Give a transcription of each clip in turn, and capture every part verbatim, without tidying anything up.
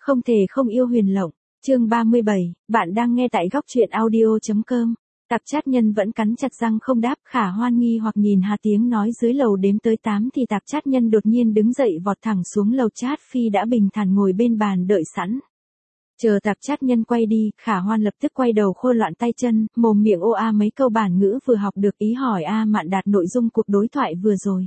Không thể không yêu Huyền Lộng. Chương ba mươi bảy, bạn đang nghe tại góc truyện audio chấm com. Tạp chát nhân vẫn cắn chặt răng không đáp, Khả Hoan nghi hoặc nhìn Hà Tiếng nói dưới lầu đếm tới tám thì tạp chát nhân đột nhiên đứng dậy vọt thẳng xuống lầu. Trát Phi đã bình thản ngồi bên bàn đợi sẵn. Chờ tạp chát nhân quay đi, Khả Hoan lập tức quay đầu khô loạn tay chân, mồm miệng ô a mấy câu bản ngữ vừa học được, ý hỏi A Mạn Đạt nội dung cuộc đối thoại vừa rồi.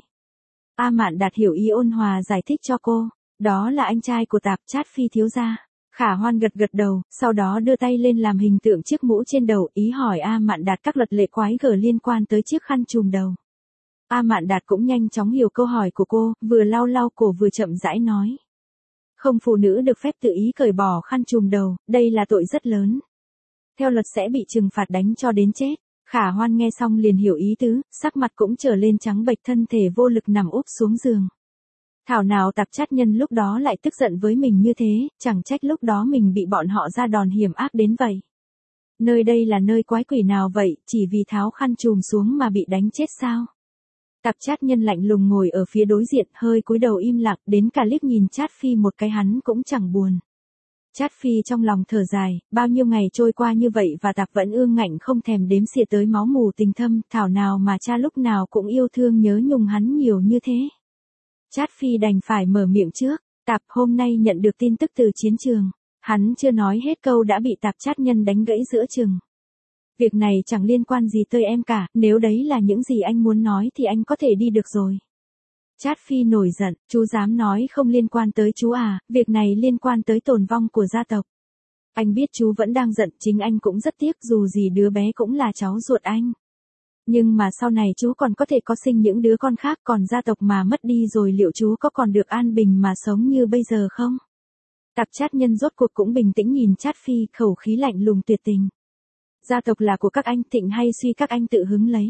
A Mạn Đạt hiểu ý ôn hòa giải thích cho cô, đó là anh trai của tạp chát Phi thiếu gia. Khả Hoan gật gật đầu, sau đó đưa tay lên làm hình tượng chiếc mũ trên đầu, ý hỏi A Mạn Đạt các luật lệ quái gở liên quan tới chiếc khăn trùm đầu. A Mạn Đạt cũng nhanh chóng hiểu câu hỏi của cô, vừa lau lau cổ vừa chậm rãi nói. Không, phụ nữ được phép tự ý cởi bỏ khăn trùm đầu, đây là tội rất lớn. Theo luật sẽ bị trừng phạt đánh cho đến chết. Khả Hoan nghe xong liền hiểu ý tứ, sắc mặt cũng trở lên trắng bệch, thân thể vô lực nằm úp xuống giường. Thảo nào tạp chát nhân lúc đó lại tức giận với mình như thế, chẳng trách lúc đó mình bị bọn họ ra đòn hiểm ác đến vậy. Nơi đây là nơi quái quỷ nào vậy, chỉ vì tháo khăn trùm xuống mà bị đánh chết sao? Tạp chát nhân lạnh lùng ngồi ở phía đối diện, hơi cúi đầu im lặng, đến cả liếc nhìn Trát Phi một cái hắn cũng chẳng buồn. Trát Phi trong lòng thở dài, bao nhiêu ngày trôi qua như vậy và tạp vẫn ương ngạnh không thèm đếm xỉa tới máu mù tình thâm, thảo nào mà cha lúc nào cũng yêu thương nhớ nhung hắn nhiều như thế. Trát Phi đành phải mở miệng trước, tạp hôm nay nhận được tin tức từ chiến trường. Hắn chưa nói hết câu đã bị tạp chát nhân đánh gãy giữa chừng. Việc này chẳng liên quan gì tới em cả, nếu đấy là những gì anh muốn nói thì anh có thể đi được rồi. Trát Phi nổi giận, chú dám nói không liên quan tới chú à, việc này liên quan tới tồn vong của gia tộc. Anh biết chú vẫn đang giận, chính anh cũng rất tiếc, dù gì đứa bé cũng là cháu ruột anh. Nhưng mà sau này chú còn có thể có sinh những đứa con khác, còn gia tộc mà mất đi rồi liệu chú có còn được an bình mà sống như bây giờ không? Tạp chát nhân rốt cuộc cũng bình tĩnh nhìn Trát Phi, khẩu khí lạnh lùng tuyệt tình. Gia tộc là của các anh, thịnh hay suy các anh tự hứng lấy.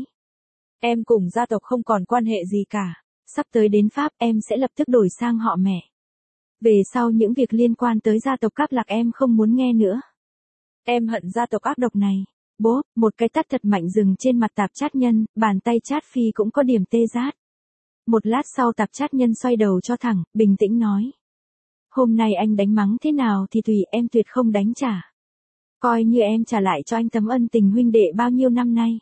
Em cùng gia tộc không còn quan hệ gì cả. Sắp tới đến Pháp em sẽ lập tức đổi sang họ mẹ. Về sau những việc liên quan tới gia tộc Cáp Lạc em không muốn nghe nữa. Em hận gia tộc ác độc này. Bố, một cái tát thật mạnh dừng trên mặt tạp chát nhân, bàn tay Trát Phi cũng có điểm tê rát. Một lát sau tạp chát nhân xoay đầu cho thẳng, bình tĩnh nói. Hôm nay anh đánh mắng thế nào thì tùy, em tuyệt không đánh trả. Coi như em trả lại cho anh tấm ân tình huynh đệ bao nhiêu năm nay.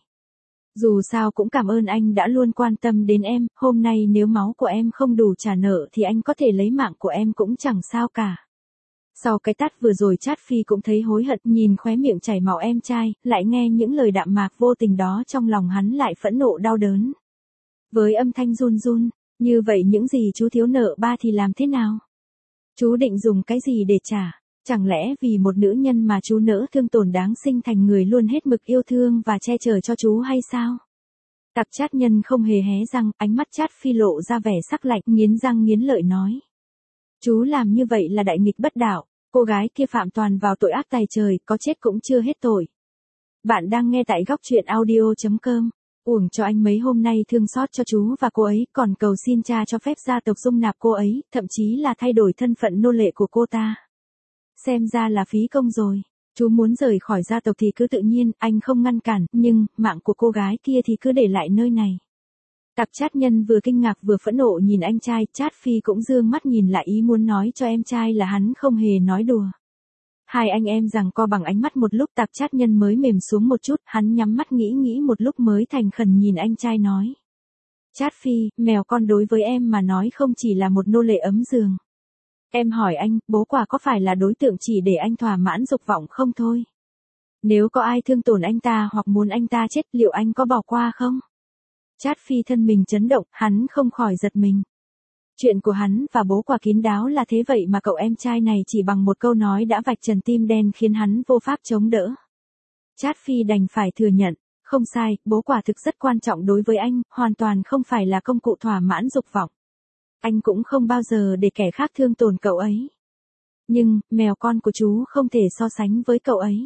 Dù sao cũng cảm ơn anh đã luôn quan tâm đến em, hôm nay nếu máu của em không đủ trả nợ thì anh có thể lấy mạng của em cũng chẳng sao cả. Sau cái tát vừa rồi Trát Phi cũng thấy hối hận, nhìn khóe miệng chảy máu em trai, lại nghe những lời đạm mạc vô tình đó trong lòng hắn lại phẫn nộ đau đớn. Với âm thanh run run, như vậy những gì chú thiếu nợ ba thì làm thế nào? Chú định dùng cái gì để trả? Chẳng lẽ vì một nữ nhân mà chú nỡ thương tổn đáng sinh thành người luôn hết mực yêu thương và che chở cho chú hay sao? Tạp chát nhân không hề hé răng, ánh mắt Trát Phi lộ ra vẻ sắc lạnh, nghiến răng nghiến lợi nói. Chú làm như vậy là đại nghịch bất đạo, cô gái kia phạm toàn vào tội ác tày trời, có chết cũng chưa hết tội. Bạn đang nghe tại góc truyện audio chấm com. Uổng cho anh mấy hôm nay thương xót cho chú và cô ấy, còn cầu xin cha cho phép gia tộc dung nạp cô ấy, thậm chí là thay đổi thân phận nô lệ của cô ta. Xem ra là phí công rồi. Chú muốn rời khỏi gia tộc thì cứ tự nhiên, anh không ngăn cản, nhưng mạng của cô gái kia thì cứ để lại nơi này. Tạp chát nhân vừa kinh ngạc vừa phẫn nộ nhìn anh trai, Trát Phi cũng dương mắt nhìn lại, ý muốn nói cho em trai là hắn không hề nói đùa. Hai anh em giằng co bằng ánh mắt một lúc, tạp chát nhân mới mềm xuống một chút, hắn nhắm mắt nghĩ nghĩ một lúc mới thành khẩn nhìn anh trai nói. Trát Phi, mèo con đối với em mà nói không chỉ là một nô lệ ấm giường. Em hỏi anh, bố quả có phải là đối tượng chỉ để anh thỏa mãn dục vọng không thôi? Nếu có ai thương tổn anh ta hoặc muốn anh ta chết, liệu anh có bỏ qua không? Trát Phi thân mình chấn động, hắn không khỏi giật mình. Chuyện của hắn và bố quả kín đáo là thế vậy mà cậu em trai này chỉ bằng một câu nói đã vạch trần tim đen khiến hắn vô pháp chống đỡ. Trát Phi đành phải thừa nhận, không sai, bố quả thực rất quan trọng đối với anh, hoàn toàn không phải là công cụ thỏa mãn dục vọng. Anh cũng không bao giờ để kẻ khác thương tổn cậu ấy. Nhưng, mèo con của chú không thể so sánh với cậu ấy.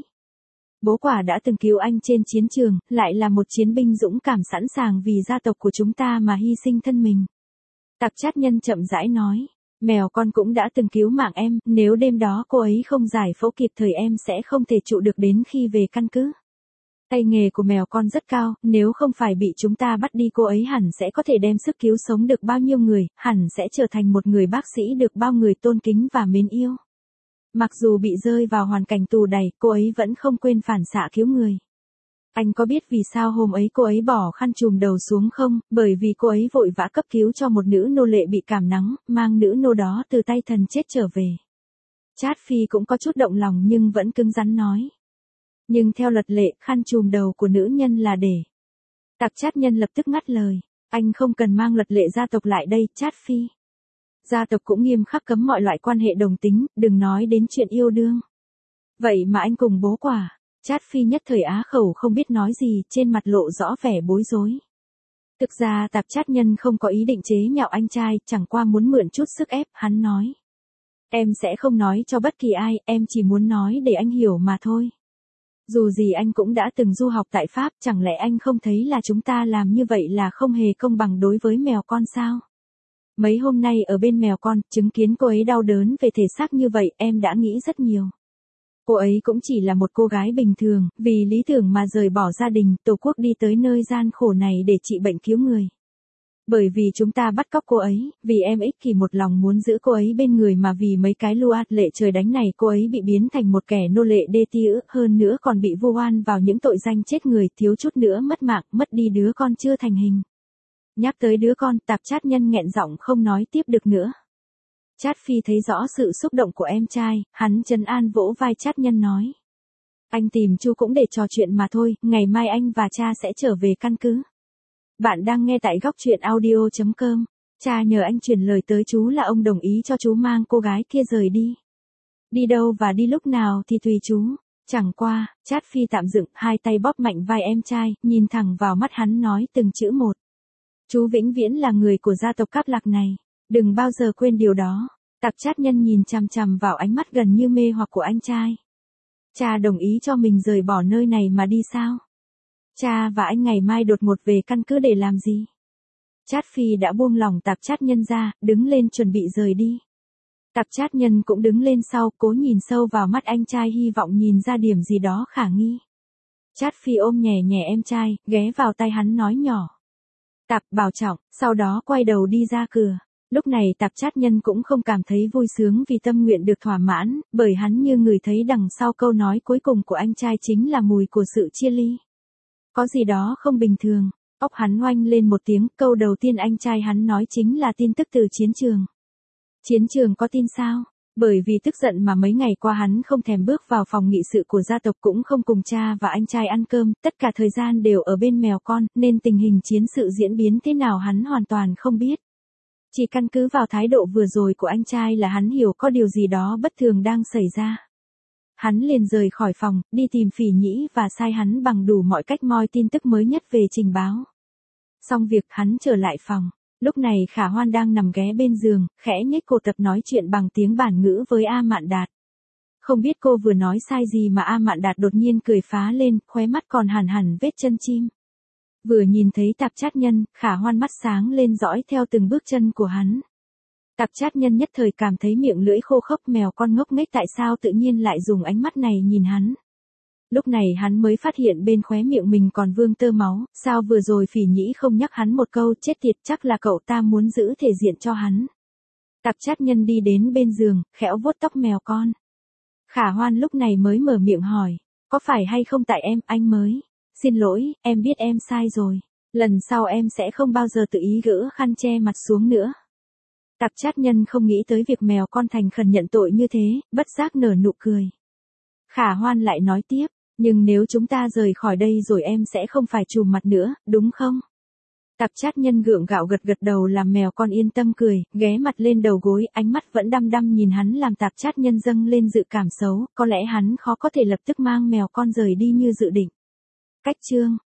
Bố quả đã từng cứu anh trên chiến trường, lại là một chiến binh dũng cảm sẵn sàng vì gia tộc của chúng ta mà hy sinh thân mình. Tạp chát nhân chậm rãi nói, mèo con cũng đã từng cứu mạng em, nếu đêm đó cô ấy không giải phẫu kịp thời em sẽ không thể trụ được đến khi về căn cứ. Tay nghề của mèo con rất cao, nếu không phải bị chúng ta bắt đi cô ấy hẳn sẽ có thể đem sức cứu sống được bao nhiêu người, hẳn sẽ trở thành một người bác sĩ được bao người tôn kính và mến yêu. Mặc dù bị rơi vào hoàn cảnh tù đày, cô ấy vẫn không quên phản xạ cứu người. Anh có biết vì sao hôm ấy cô ấy bỏ khăn trùm đầu xuống không? Bởi vì cô ấy vội vã cấp cứu cho một nữ nô lệ bị cảm nắng, mang nữ nô đó từ tay thần chết trở về. Trát Phi cũng có chút động lòng nhưng vẫn cứng rắn nói. Nhưng theo luật lệ, khăn trùm đầu của nữ nhân là để. Tạp Chát Nhân lập tức ngắt lời. Anh không cần mang luật lệ gia tộc lại đây, Trát Phi. Gia tộc cũng nghiêm khắc cấm mọi loại quan hệ đồng tính, đừng nói đến chuyện yêu đương. Vậy mà anh cùng bố quả. Trát Phi nhất thời á khẩu không biết nói gì, trên mặt lộ rõ vẻ bối rối. Thực ra Tạp Chát Nhân không có ý định chế nhạo anh trai, chẳng qua muốn mượn chút sức ép, hắn nói. Em sẽ không nói cho bất kỳ ai, em chỉ muốn nói để anh hiểu mà thôi. Dù gì anh cũng đã từng du học tại Pháp, chẳng lẽ anh không thấy là chúng ta làm như vậy là không hề công bằng đối với mèo con sao? Mấy hôm nay ở bên mèo con, chứng kiến cô ấy đau đớn về thể xác như vậy, em đã nghĩ rất nhiều. Cô ấy cũng chỉ là một cô gái bình thường, vì lý tưởng mà rời bỏ gia đình, tổ quốc đi tới nơi gian khổ này để trị bệnh cứu người. Bởi vì chúng ta bắt cóc cô ấy, vì em ích kỷ một lòng muốn giữ cô ấy bên người mà vì mấy cái lưu át lệ trời đánh này cô ấy bị biến thành một kẻ nô lệ đê tiễn, hơn nữa còn bị vu oan vào những tội danh chết người, thiếu chút nữa mất mạng, mất đi đứa con chưa thành hình. Nhắc tới đứa con, Tạp Chát Nhân nghẹn giọng không nói tiếp được nữa. Trát Phi thấy rõ sự xúc động của em trai, hắn trấn an vỗ vai Trát Nhân nói. Anh tìm chú cũng để trò chuyện mà thôi, ngày mai anh và cha sẽ trở về căn cứ. Bạn đang nghe tại góc truyện audio chấm com. Cha nhờ anh truyền lời tới chú là ông đồng ý cho chú mang cô gái kia rời đi. Đi đâu và đi lúc nào thì tùy chú. Chẳng qua, Trát Phi tạm dựng, hai tay bóp mạnh vai em trai, nhìn thẳng vào mắt hắn nói từng chữ một. Chú vĩnh viễn là người của gia tộc Cáp Lạc này. Đừng bao giờ quên điều đó. Tạp Chát Nhân nhìn chằm chằm vào ánh mắt gần như mê hoặc của anh trai. Cha đồng ý cho mình rời bỏ nơi này mà đi sao? Cha và anh ngày mai đột ngột về căn cứ để làm gì? Trát Phi đã buông lỏng Tạp Chát Nhân ra, đứng lên chuẩn bị rời đi. Tạp Chát Nhân cũng đứng lên sau, cố nhìn sâu vào mắt anh trai hy vọng nhìn ra điểm gì đó khả nghi. Trát Phi ôm nhẹ nhẹ em trai, ghé vào tay hắn nói nhỏ. Tạp bảo trọng, sau đó quay đầu đi ra cửa. Lúc này Tạp Chát Nhân cũng không cảm thấy vui sướng vì tâm nguyện được thỏa mãn, bởi hắn như ngửi thấy đằng sau câu nói cuối cùng của anh trai chính là mùi của sự chia ly. Có gì đó không bình thường, óc hắn oanh lên một tiếng, câu đầu tiên anh trai hắn nói chính là tin tức từ chiến trường. Chiến trường có tin sao? Bởi vì tức giận mà mấy ngày qua hắn không thèm bước vào phòng nghị sự của gia tộc cũng không cùng cha và anh trai ăn cơm, tất cả thời gian đều ở bên mèo con, nên tình hình chiến sự diễn biến thế nào hắn hoàn toàn không biết. Chỉ căn cứ vào thái độ vừa rồi của anh trai là hắn hiểu có điều gì đó bất thường đang xảy ra. Hắn liền rời khỏi phòng, đi tìm Phỉ Nhĩ và sai hắn bằng đủ mọi cách moi tin tức mới nhất về trình báo. Xong việc hắn trở lại phòng. Lúc này Khả Hoan đang nằm ghé bên giường, khẽ nhếch cổ tập nói chuyện bằng tiếng bản ngữ với A Mạn Đạt. Không biết cô vừa nói sai gì mà A Mạn Đạt đột nhiên cười phá lên, khóe mắt còn hằn hằn vết chân chim. Vừa nhìn thấy Tạp Chát Nhân, Khả Hoan mắt sáng lên dõi theo từng bước chân của hắn. Tạp Chát Nhân nhất thời cảm thấy miệng lưỡi khô khốc, mèo con ngốc nghếch tại sao tự nhiên lại dùng ánh mắt này nhìn hắn. Lúc này hắn mới phát hiện bên khóe miệng mình còn vương tơ máu, sao vừa rồi Phỉ Nhĩ không nhắc hắn một câu, chết tiệt, chắc là cậu ta muốn giữ thể diện cho hắn. Tạp Chát Nhân đi đến bên giường, khẽo vuốt tóc mèo con. Khả Hoan lúc này mới mở miệng hỏi, có phải hay không tại em, anh mới. Xin lỗi, em biết em sai rồi. Lần sau em sẽ không bao giờ tự ý gỡ khăn che mặt xuống nữa. Tạp Chát Nhân không nghĩ tới việc mèo con thành khẩn nhận tội như thế, bất giác nở nụ cười. Khả Hoan lại nói tiếp, nhưng nếu chúng ta rời khỏi đây rồi em sẽ không phải trùm mặt nữa, đúng không? Tạp Chát Nhân gượng gạo gật gật đầu làm mèo con yên tâm cười, ghé mặt lên đầu gối, ánh mắt vẫn đăm đăm nhìn hắn làm Tạp Chát Nhân dâng lên dự cảm xấu, có lẽ hắn khó có thể lập tức mang mèo con rời đi như dự định. Cách chương